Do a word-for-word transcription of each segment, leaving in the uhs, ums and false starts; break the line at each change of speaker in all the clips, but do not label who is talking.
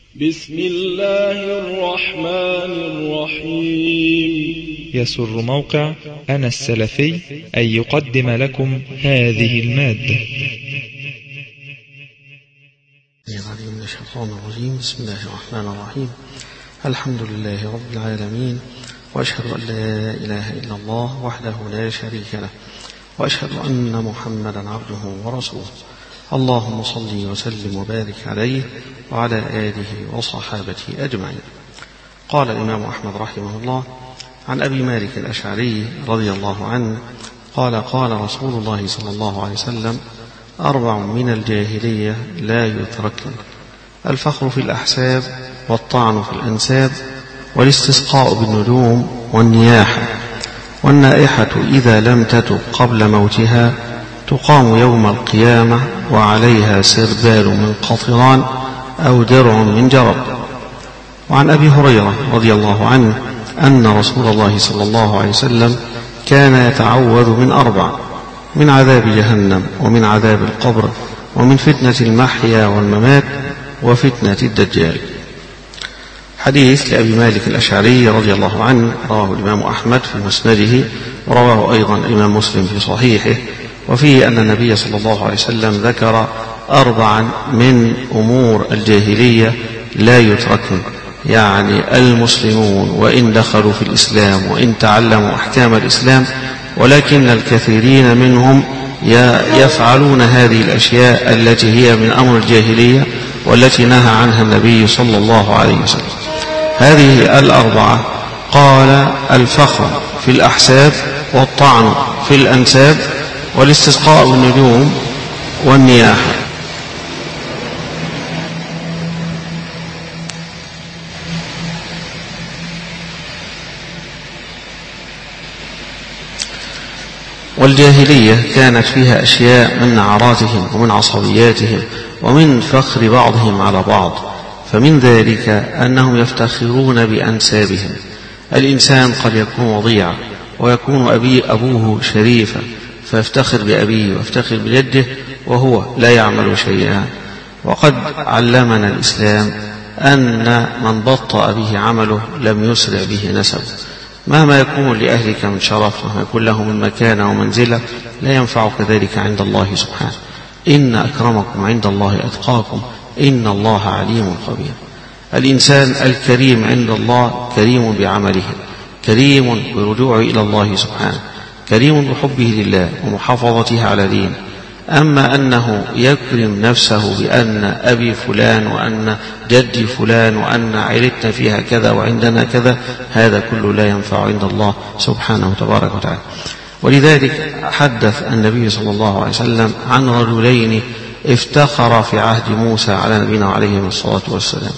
بسم الله الرحمن الرحيم.
يسر موقع أنا السلفي أن يقدم لكم هذه المادة.
من الشيطان الرجيم. بسم الله الرحمن الرحيم. الحمد لله رب العالمين، وأشهد أن لا إله إلا الله وحده لا شريك له، وأشهد أن محمدا عبده ورسوله. اللهم صل وسلم وبارك عليه وعلى آله وصحابته أجمعين. قال الإمام أحمد رحمه الله عن أبي مالك الأشعري رضي الله عنه قال قال رسول الله صلى الله عليه وسلم: أربع من الجاهلية لا يتركن: الفخر في الأحساب، والطعن في الأنساب، والاستسقاء بالنجوم، والنياحة. والنائحة إذا لم تتب قبل موتها تقام يوم القيامة وعليها سربال من قطران أو درع من جرب. وعن أبي هريرة رضي الله عنه أن رسول الله صلى الله عليه وسلم كان يتعوذ من أربع: من عذاب جهنم، ومن عذاب القبر، ومن فتنة المحيا والممات، وفتنة الدجال. حديث لأبي مالك الأشعري رضي الله عنه رواه الإمام أحمد في مسنده، ورواه أيضا الإمام مسلم في صحيحه، وفيه أن النبي صلى الله عليه وسلم ذكر أربعا من أمور الجاهلية لا يتركن، يعني المسلمون وإن دخلوا في الإسلام وإن تعلموا أحكام الإسلام، ولكن الكثيرين منهم يفعلون هذه الأشياء التي هي من أمر الجاهلية والتي نهى عنها النبي صلى الله عليه وسلم. هذه الأربعة قال: الفخر في الأحساب، والطعن في الأنساب، والاستسقاء بالنجوم، والنياحة. والجاهلية كانت فيها أشياء من نعراتهم ومن عصبياتهم ومن فخر بعضهم على بعض، فمن ذلك أنهم يفتخرون بأنسابهم. الإنسان قد يكون وضيعا ويكون أبي أبوه شريفا فيفتخر بأبيه ويفتخر بجده وهو لا يعمل شيئا. وقد علمنا الإسلام أن من بطأ به عمله لم يسرع به نسبه. مهما يكون لأهلك من شرف، مهما يكون له من مكانة ومنزلة، لا ينفعك ذلك عند الله سبحانه. إن أكرمكم عند الله أتقاكم، إن الله عليم خبير. الإنسان الكريم عند الله كريم بعمله، كريم برجوعه إلى الله سبحانه، كريم بحبه لله ومحافظته على دينه. أما أنه يكرم نفسه بأن أبي فلان وأن جدي فلان وأن عائلتنا فيها كذا وعندنا كذا، هذا كله لا ينفع عند الله سبحانه تبارك وتعالى. ولذلك حدث النبي صلى الله عليه وسلم عن رجلين افتخر في عهد موسى على نبينا عليه الصلاة والسلام.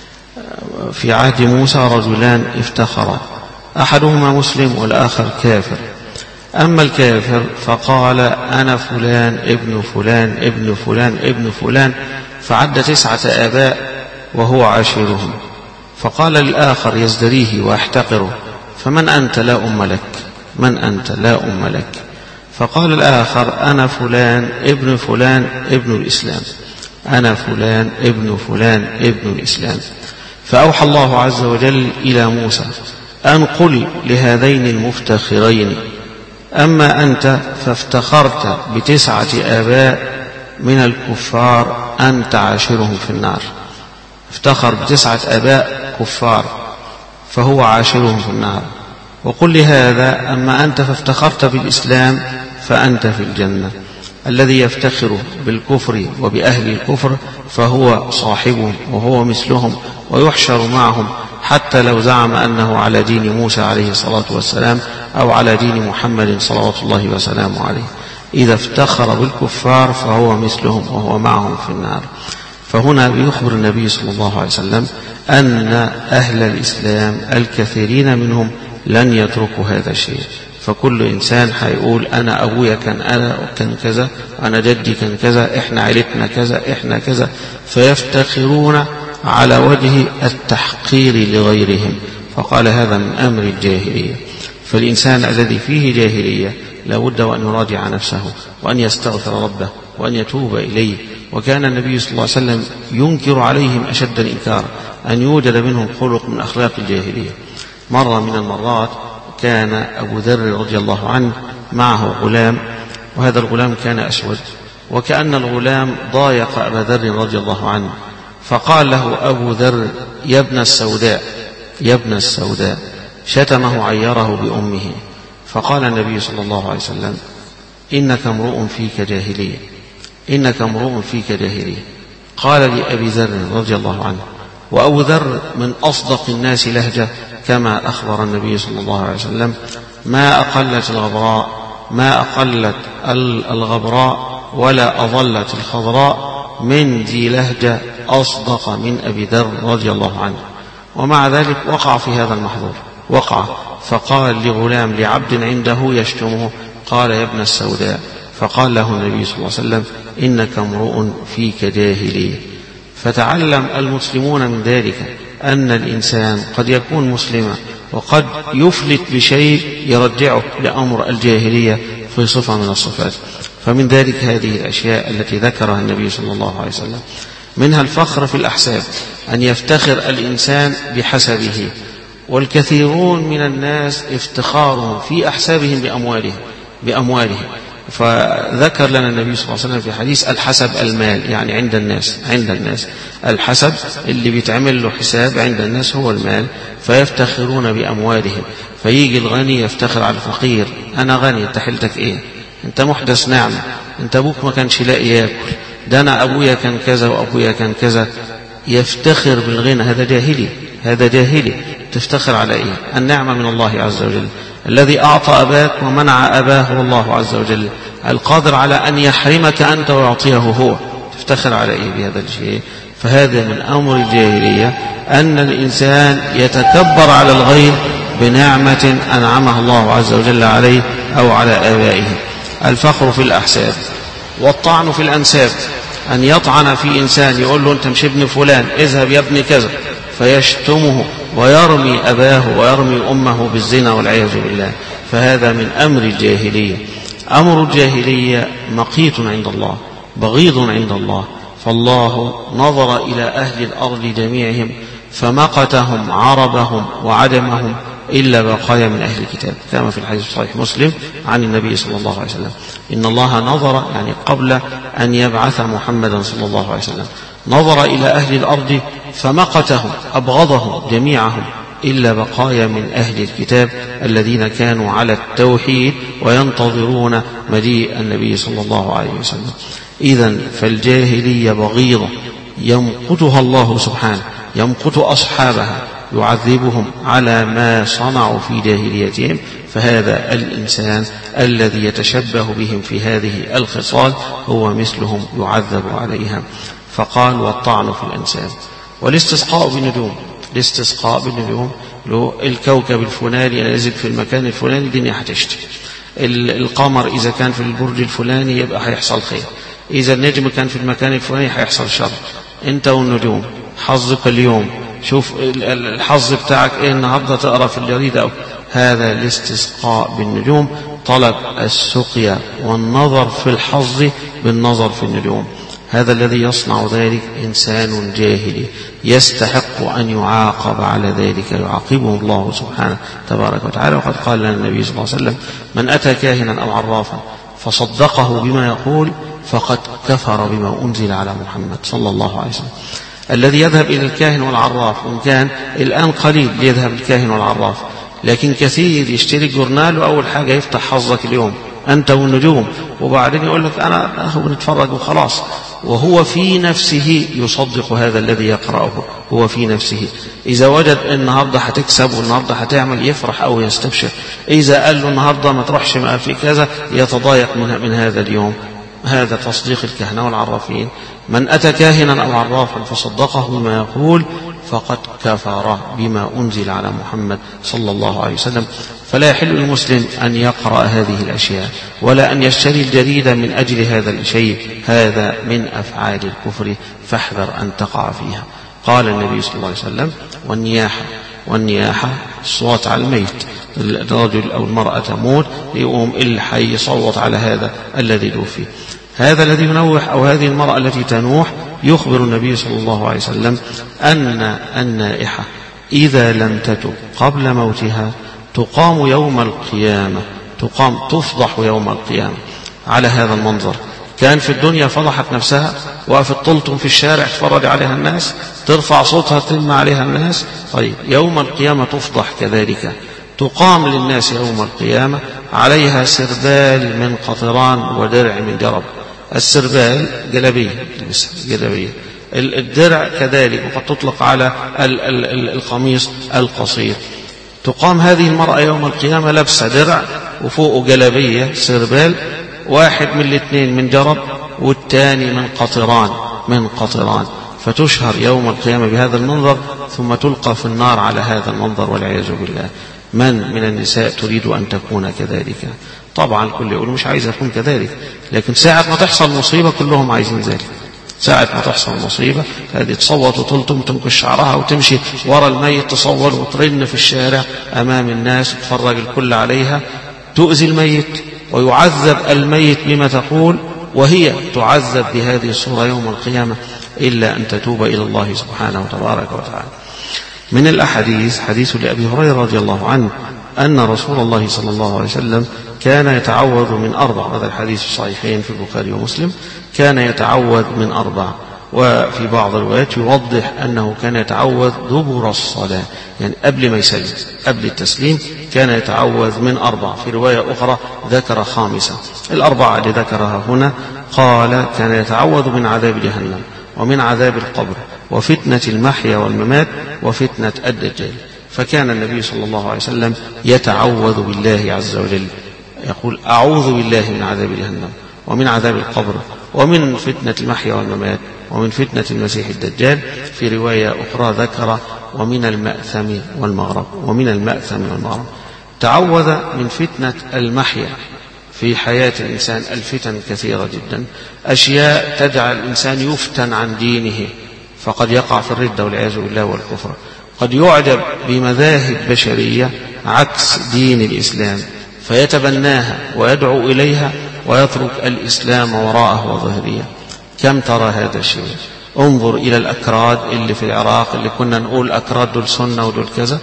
في عهد موسى رجلان افتخرا، أحدهما مسلم والآخر كافر. أما الكافر فقال: أنا فلان ابن فلان ابن فلان ابن فلان، فعد تسعة آباء وهو عاشرهم. فقال للآخر يزدريه ويحتقره: فمن أنت لا أم لك؟ من أنت لا أم لك؟ فقال الآخر: أنا فلان ابن فلان ابن الإسلام، أنا فلان ابن فلان ابن الإسلام. فأوحى الله عز وجل إلى موسى أن قل لهذين المفتخرين: أما أنت فافتخرت بتسعة آباء من الكفار، أنت عاشرهم في النار. افتخر بتسعة آباء كفار فهو عاشرهم في النار. وقل لهذا: أما أنت فافتخرت بالإسلام فأنت في الجنة. الذي يفتخر بالكفر وبأهل الكفر فهو صاحبهم وهو مثلهم ويحشر معهم، حتى لو زعم أنه على دين موسى عليه الصلاة والسلام أو على دين محمد صلوات الله وسلامه عليه. إذا افتخر بالكفار فهو مثلهم وهو معهم في النار. فهنا بيخبر النبي صلى الله عليه وسلم أن أهل الإسلام الكثيرين منهم لن يتركوا هذا الشيء. فكل إنسان هيقول: أنا أبويا كان أنا كان كذا، أنا جدي كان كذا، إحنا عائلتنا كذا، إحنا كذا، فيفتخرون على وجه التحقير لغيرهم. فقال: هذا من أمر الجاهلية. فالإنسان الذي فيه جاهلية لابد وأن يراجع نفسه وأن يستغفر ربه وأن يتوب إليه. وكان النبي صلى الله عليه وسلم ينكر عليهم أشد الإنكار أن يوجد منهم خلق من أخلاق الجاهلية. مرة من المرات كان أبو ذر رضي الله عنه معه غلام، وهذا الغلام كان أسود، وكأن الغلام ضايق أبا ذر رضي الله عنه، فقال له أبو ذر: يا ابن السوداء، يا ابن السوداء، شتمه عيره بأمه. فقال النبي صلى الله عليه وسلم: إنك امرؤ فيك جاهلية، إنك امرؤ فيك جاهلية. قال لأبي ذر رضي الله عنه، وأبو ذر من أصدق الناس لهجة كما أخبر النبي صلى الله عليه وسلم: ما أقلت الغبراء ما أقلت الغبراء ولا أظلت الخضراء من ذي لهجة أصدق من أبي ذر رضي الله عنه. ومع ذلك وقع في هذا المحظور، وقع فقال لغلام لعبد عنده يشتمه، قال: يا ابن السوداء. فقال له النبي صلى الله عليه وسلم: إنك امرؤ فيك جاهلية. فتعلم المسلمون من ذلك أن الإنسان قد يكون مسلما وقد يفلت بشيء يرجعه لأمر الجاهلية في صفة من الصفات. فمن ذلك هذه الأشياء التي ذكرها النبي صلى الله عليه وسلم، منها الفخر في الأحساب، أن يفتخر الإنسان بحسبه. والكثيرون من الناس افتخارهم في أحسابهم بأموالهم بأموالهم فذكر لنا النبي صلى الله عليه وسلم في حديث: الحسب المال، يعني عند الناس عند الناس الحسب اللي بيتعمل له حساب عند الناس هو المال، فيفتخرون بأموالهم. فيجي الغني يفتخر على الفقير: أنا غني، أنت حيلتك إيه؟ أنت محدث نعمة، أنت أبوك ما كانش لاقي ياكل، ده أنا أبويا كان كذا وأبويا كان كذا. يفتخر بالغنى، هذا جاهلي، هذا جاهلي. تفتخر على إيه؟ النعمة من الله عز وجل، الذي أعطى أباك ومنع أباه هو الله عز وجل، القادر على أن يحرمك أنت ويعطيه هو. تفتخر على إيه بهذا الشيء؟ فهذا من أمر الجاهلية، أن الإنسان يتكبر على الغير بنعمة أنعمها الله عز وجل عليه أو على آبائه. الفخر في الأحساب والطعن في الأنساب، أن يطعن في إنسان يقول له: أنت مش ابن فلان، اذهب يا ابن كذا، فيشتمه ويرمي أباه ويرمي أمه بالزنا والعياذ بالله. فهذا من أمر الجاهلية. أمر الجاهلية مقيت عند الله، بغيض عند الله. فالله نظر إلى أهل الأرض جميعهم فمقتهم عربهم وعدمهم إلا بقايا من أهل الكتاب، كما في الحديث صحيح مسلم عن النبي صلى الله عليه وسلم: إن الله نظر، يعني قبل أن يبعث محمدا صلى الله عليه وسلم، نظر إلى أهل الأرض فمقتهم، أبغضهم جميعهم إلا بقايا من أهل الكتاب الذين كانوا على التوحيد وينتظرون مجيء النبي صلى الله عليه وسلم. إذن فالجاهلية بغيضة يمقتها الله سبحانه، يمقت أصحابها، يعذبهم على ما صنعوا في جاهليتهم. فهذا الإنسان الذي يتشبه بهم في هذه الخصال هو مثلهم يعذب عليها. فقال: والطعن في الأنساب والاستسقاء بالنجوم. الاستسقاء بالنجوم له الكوكب الفلاني نازل في المكان الفلاني الدنيا هتشتي، القمر إذا كان في البرج الفلاني يبقى هيحصل خير، إذا النجم كان في المكان الفلاني هيحصل شر. أنت والنجوم حظك اليوم، شوف الحظ بتاعك إيه النهارده، تقرأ في الجريدة أو هذا الاستسقاء بالنجوم، طلب السقيا والنظر في الحظ بالنظر في النجوم. هذا الذي يصنع ذلك إنسان جاهلي يستحق أن يعاقب على ذلك، يعاقبه الله سبحانه تبارك وتعالى. وقد قال لنا النبي صلى الله عليه وسلم: من أتى كاهنا أو عرافا فصدقه بما يقول فقد كفر بما أنزل على محمد صلى الله عليه وسلم. الذي يذهب إلى الكاهن والعراف، وإن كان الآن قليل يذهب الكاهن والعراف، لكن كثير يشتري الجورنال وأول حاجة يفتح حظك اليوم أنت والنجوم، وبعدين يقول لك أنا هو بنتفرج وخلاص، وهو في نفسه يصدق هذا الذي يقرأه. هو في نفسه إذا وجد النهاردة هتكسب والنهاردة هتعمل يفرح أو يستبشر، إذا قال له النهاردة ما تروحش ما في كذا يتضايق من, من هذا اليوم. هذا تصديق الكهنة والعرافين. من أتى كاهنا أو عرافا فصدقه بما يقول فقد كفر بما أنزل على محمد صلى الله عليه وسلم. فلا يحل للمسلم أن يقرأ هذه الأشياء ولا أن يشتري الجريدة من أجل هذا الشيء، هذا من أفعال الكفر، فاحذر أن تقع فيها. قال النبي صلى الله عليه وسلم: والنياحة والنياحة الصوت على الميت، الرجل أو المرأة تموت يقوم الحي يصوت على هذا الذي توفي. هذا الذي ينوح أو هذه المرأة التي تنوح يخبر النبي صلى الله عليه وسلم أن النائحة إذا لم تتب قبل موتها تقام يوم القيامة، تقام تفضح يوم القيامة على هذا المنظر. كان في الدنيا فضحت نفسها، وقفت طلتم في الشارع تفرج عليها الناس، ترفع صوتها تلم عليها الناس. طيب يوم القيامة تفضح كذلك، تقام للناس يوم القيامة عليها سربال من قطران ودرع من جرب. السربال جلبية، جلبية. الدرع كذلك، وقد تطلق على القميص القصير. تقام هذه المرأة يوم القيامة لابسة درع وفوقه جلبية سربال، واحد من الاثنين من جرب والثاني من قطران من قطران فتشهر يوم القيامة بهذا المنظر، ثم تلقى في النار على هذا المنظر والعياذ بالله. من من النساء تريد أن تكون كذلك؟ طبعا الكل يقول مش عايز أكون كذلك، لكن ساعة ما تحصل مصيبة كلهم عايزين ذلك. ساعة ما تحصل مصيبة هذه تصوت وتلطم تنكش شعرها وتمشي ورا الميت، تصور وترن في الشارع أمام الناس، تفرج الكل عليها، تؤذي الميت ويعذب الميت بما تقول، وهي تعذب بهذه الصورة يوم القيامة، إلا أن تتوب إلى الله سبحانه وتبارك وتعالى. من الأحاديث حديث لأبي هريرة رضي الله عنه أن رسول الله صلى الله عليه وسلم كان يتعوذ من أربع، هذا الحديث الصحيحين في البخاري ومسلم، كان يتعوذ من أربع. وفي بعض الروايات يوضح أنه كان يتعوذ دبر الصلاة، يعني قبل ما يسلم، قبل التسليم كان يتعوذ من أربع. في رواية أخرى ذكر خامسة. الأربعة اللي ذكرها هنا قال كان يتعوذ من عذاب جهنم ومن عذاب القبر وفتنة المحيا والممات وفتنة الدجال. فكان النبي صلى الله عليه وسلم يتعوذ بالله عز وجل، يقول أعوذ بالله من عذاب جهنم ومن عذاب القبر ومن فتنة المحيا والممات ومن فتنة المسيح الدجال. في رواية أخرى ذكر ومن المأثم والمغرب، ومن المأثم والمغرب. تعوذ من فتنة المحيا في حياة الإنسان، الفتن كثيرة جدا، أشياء تجعل الإنسان يفتن عن دينه فقد يقع في الردة والعياذ بالله والكفر. قد يعجب بمذاهب بشرية عكس دين الإسلام فيتبناها ويدعو إليها ويترك الإسلام وراءه وظهريه. كم ترى هذا الشيء؟ انظر إلى الأكراد اللي في العراق، اللي كنا نقول أكراد دول سنة ودول كذا،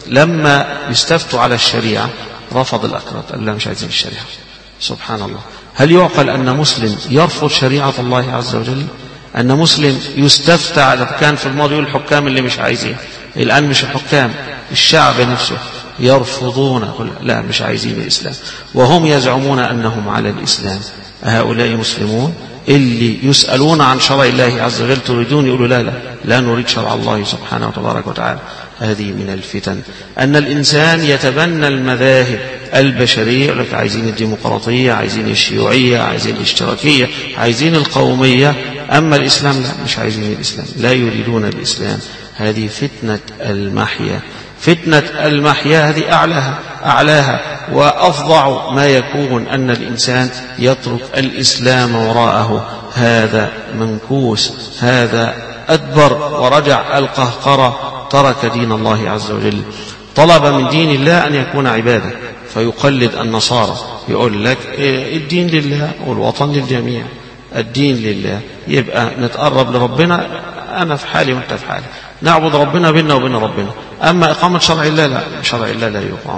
لما يستفتوا على الشريعة رفض الأكراد، قال لا مش عايزين الشريعة. سبحان الله. هل يعقل أن مسلم يرفض شريعة الله عز وجل؟ أن مسلم يستفتى على كان في الماضي يقول الحكام اللي مش عايزين، الآن مش الحكام، الشعب نفسه يرفضون، لا مش عايزين الإسلام، وهم يزعمون أنهم على الإسلام. هؤلاء مسلمون اللي يسألون عن شرع الله عز وجل تريدون يقولوا لا لا لا نريد شرع الله سبحانه وتبارك وتعالى. هذه من الفتن أن الإنسان يتبنى المذاهب البشرية، يقول لك عايزين الديمقراطية، عايزين الشيوعية، عايزين الاشتراكية، عايزين القومية، أما الإسلام لا مش عايزين الإسلام، لا يريدون الإسلام. هذه فتنة المحيا. فتنة المحيا هذه أعلاها أعلاها وأفظع ما يكون أن الإنسان يترك الإسلام وراءه. هذا منكوس، هذا أدبر ورجع القهقرة، ترك دين الله عز وجل. طلب من دين الله أن يكون عبادة، فيقلد النصارى، يقول لك الدين لله والوطن للجميع، الدين لله، يبقى نتقرب لربنا، أنا في حالي وأنت في حالي، نعبد ربنا بيننا وبين ربنا، أما إقامة شرع الله لا، شرع الله لا يقام.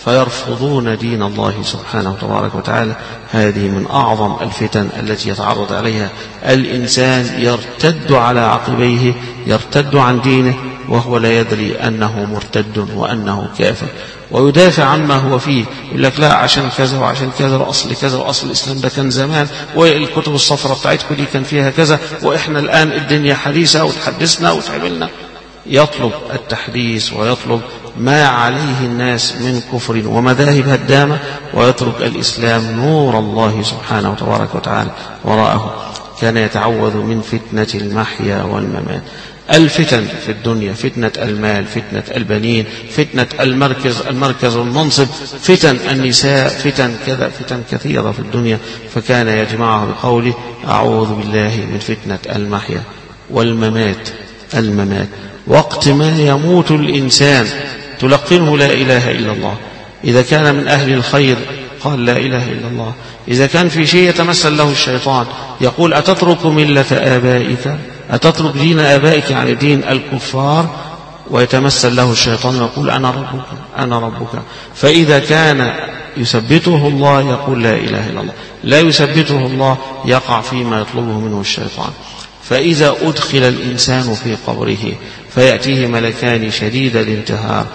فيرفضون دين الله سبحانه وتبارك وتعالى. هذه من أعظم الفتن التي يتعرض عليها الإنسان، يرتد على عقبيه، يرتد عن دينه وهو لا يدري أنه مرتد وأنه كافر، ويدافع عما هو فيه، يقول لك لا عشان كذا وعشان كذا وأصل كذا وأصل الإسلام ده كان زمان، والكتب الصفراء بتاعتكم دي كان فيها كذا، وإحنا الآن الدنيا حديثة وتحدثنا وتعملنا. يطلب التحديث ويطلب ما عليه الناس من كفر ومذاهب هدامة، ويترك الإسلام نور الله سبحانه وتبارك وتعالى وراءه. كان يتعوذ من فتنة المحيا والممات. الفتن في الدنيا، فتنة المال، فتنة البنين، فتنة المركز المركز والمنصب، فتن النساء، فتن كذا، فتن كثيرة في الدنيا. فكان يجمعها بقوله أعوذ بالله من فتنة المحيا والممات. الممات وقت ما يموت الإنسان تلقنه لا إله إلا الله. إذا كان من أهل الخير قال لا إله إلا الله. إذا كان في شيء يتمثل له الشيطان يقول أتترك ملة آبائك، أتترك دين آبائك يعني دين الكفار، ويتمثل له الشيطان ويقول أنا ربك أنا ربك. فإذا كان يثبته الله يقول لا إله إلا الله، لا يثبته الله يقع فيما يطلبه منه الشيطان. فإذا أدخل الإنسان في قبره فيأتيه ملكان شديد الانتهار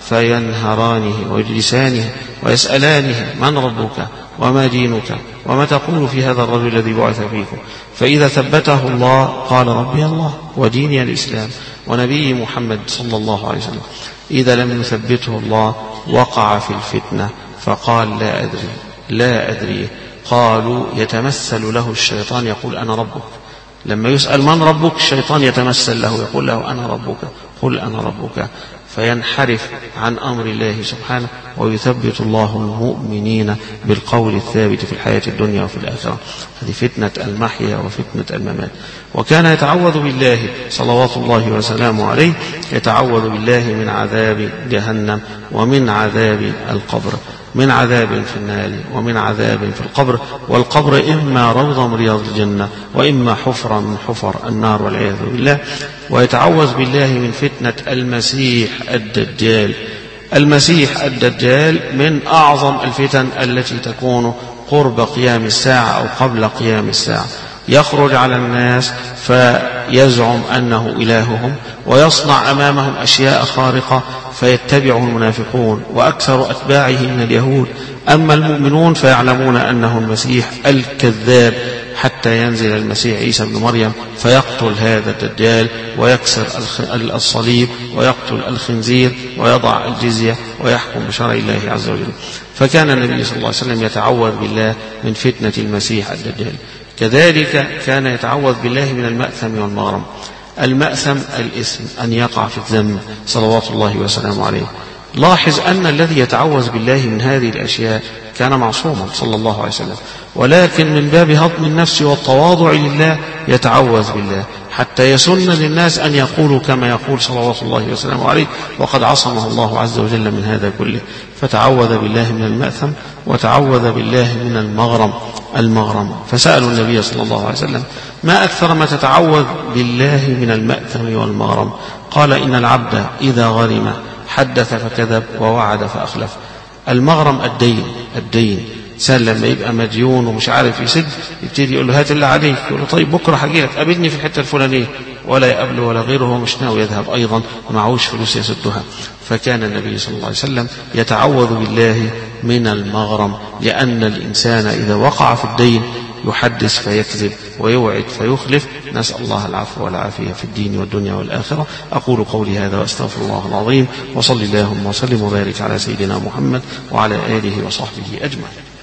فينهرانه ويجلسانه ويسألانه من ربك وما دينك وما تقول في هذا الرجل الذي بعث فيكم. فإذا ثبته الله قال ربي الله وديني الإسلام ونبي محمد صلى الله عليه وسلم. إذا لم يثبته الله وقع في الفتنة فقال لا أدري لا أدري. قالوا يتمثل له الشيطان يقول أنا ربك. لما يسأل من ربك الشيطان يتمثل له يقول له أنا ربك قل أنا ربك، فينحرف عن أمر الله سبحانه ويثبت الله المؤمنين بالقول الثابت في الحياة الدنيا وفي الآخرة. هذه فتنة المحيا وفتنة الممات. وكان يتعوذ بالله صلوات الله وسلامه عليه، يتعوذ بالله من عذاب جهنم ومن عذاب القبر، من عذاب في النار ومن عذاب في القبر. والقبر إما روضة من رياض الجنة وإما حفرة من حفر النار والعياذ بالله. ويتعوذ بالله من فتنة المسيح الدجال. المسيح الدجال من أعظم الفتن التي تكون قرب قيام الساعة أو قبل قيام الساعة. يخرج على الناس فيزعم أنه إلههم ويصنع أمامهم أشياء خارقة فيتبعه المنافقون وأكثر أتباعه من اليهود. أما المؤمنون فيعلمون أنه المسيح الكذاب، حتى ينزل المسيح عيسى بن مريم فيقتل هذا الدجال ويكسر الصليب ويقتل الخنزير ويضع الجزية ويحكم بشرع الله عز وجل. فكان النبي صلى الله عليه وسلم يتعوذ بالله من فتنة المسيح الدجال. كذلك كان يتعوذ بالله من المأثم والمغرم. المأثم الإثم، أن يقع في الذنب صلوات الله وسلامه عليه. لاحظ أن الذي يتعوذ بالله من هذه الأشياء كان معصوما صلى الله عليه وسلم، ولكن من باب هضم النفس والتواضع لله يتعوذ بالله حتى يسن للناس أن يقولوا كما يقول صلوات الله وسلامه عليه، وقد عصمه الله عز وجل من هذا كله. فتعوذ بالله من المأثم وتعوذ بالله من المغرم. المغرم فسألوا النبي صلى الله عليه وسلم ما أكثر ما تتعوذ بالله من المأثم والمغرم؟ قال إن العبد إذا غرم حدث فكذب ووعد فأخلف. المغرم الدين الدين سأل لما يبقى مديون ومش عارف يسد يبتدي يقول له هات اللي عليك، يقول له طيب بكرة هجيلك قابلني في الحتة الفلانية، ولا يقابله ولا غيره، هو مش ناوي يذهب أيضا ومعهوش فلوس يسدها. فكان النبي صلى الله عليه وسلم يتعوذ بالله من المغرم، لأن الإنسان إذا وقع في الدين يحدث فيكذب ويوعد فيخلف. نسأل الله العفو والعافية في الدين والدنيا والآخرة. أقول قولي هذا وأستغفر الله العظيم، وصلي اللهم وسلم وبارك على سيدنا محمد وعلى آله وصحبه أجمعين.